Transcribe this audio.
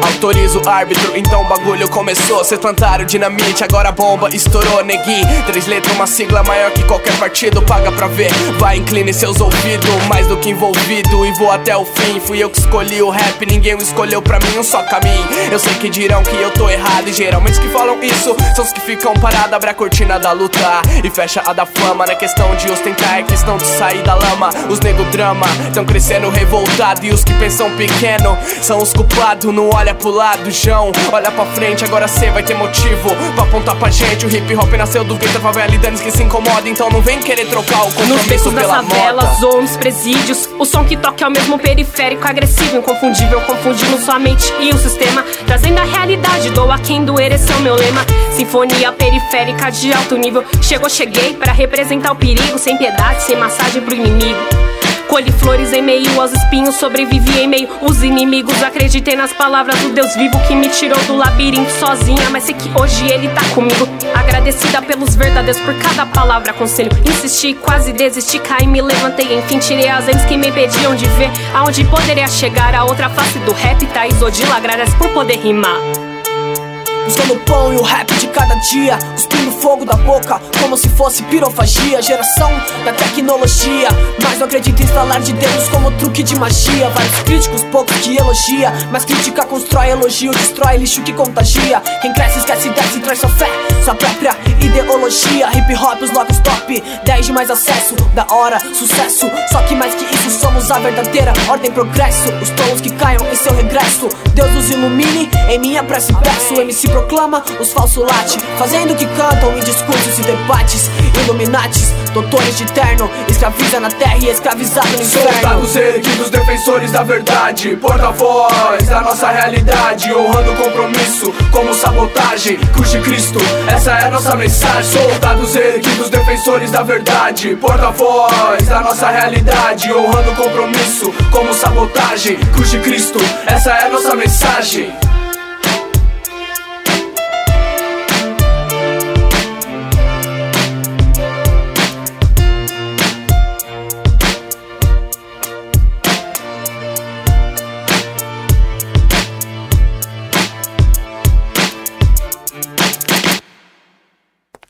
Autoriza o árbitro, então o bagulho começou. Cês plantaram dinamite, agora a bomba estourou. Negui, 3 letras, uma sigla maior que qualquer partido. Paga pra ver, vai, incline seus ouvidos. Mais do que envolvido, e vou até o fim. Fui eu que escolhi o rap, ninguém o escolheu pra mim, um só caminho. Eu sei que dirão que eu tô errado, e geralmente os que falam isso são os que ficam parados. Abre a cortina da luta e fecha a da fama. Não é questão de ostentar, é questão de sair da lama. Os nego drama, tão crescendo revoltado. E os que pensam pequeno são os culpados. Não olha pro lado, João, olha pra frente. Agora cê vai ter motivo pra apontar pra gente. O hip hop nasceu do gueto, favela e danos que se incomoda. Então não vem querer trocar o compromisso pela moda. Nos becos das favelas ou nos presídios, o som que toca é o mesmo periférico, agressivo, inconfundível, confundindo sua mente e o sistema, trazendo a realidade, dou a quem doer, esse é o meu lema. Sinfonia periférica de alto nível. Cheguei pra representar o perigo, sem piedade, sem massagem pro inimigo. Colhi flores em meio aos espinhos, sobrevivi em meio os inimigos. Acreditei nas palavras do Deus vivo que me tirou do labirinto sozinha, mas sei que hoje ele tá comigo. Agradecida pelos verdadeiros, por cada palavra conselho. Insisti, quase desisti, caí, me levantei. Enfim, tirei as lentes que me impediam de ver aonde poderia chegar. A outra face do rap, Thaís Odila, agradece por poder rimar. Buscando o pão e o rap de cada dia, cuspindo fogo da boca como se fosse pirofagia. Geração da tecnologia, mas não acredito em instalar de dedos como truque de magia. Vários críticos, poucos que elogia, mas crítica constrói elogio, destrói lixo que contagia. Quem cresce esquece, desce e traz sua fé, sua própria ideologia. Hip hop, os locos top, 10 de mais acesso, da hora, sucesso. Só que mais que isso somos a verdadeira ordem, progresso. Os tolos que caiam em seu regresso, Deus os ilumine, em minha prece peço. MC proclama, os falsos late, fazendo o que cantam em discursos e debates. Illuminatis, doutores de terno, escraviza na terra e escravizado no inferno. Soldados erguidos, defensores da verdade, porta-voz da nossa realidade, honrando o compromisso como sabotagem. Cruz de Cristo, essa é a nossa mensagem. Soldados erguidos, defensores da verdade, porta-voz da nossa realidade, honrando o compromisso como sabotagem. Cruz de Cristo, essa é a nossa mensagem.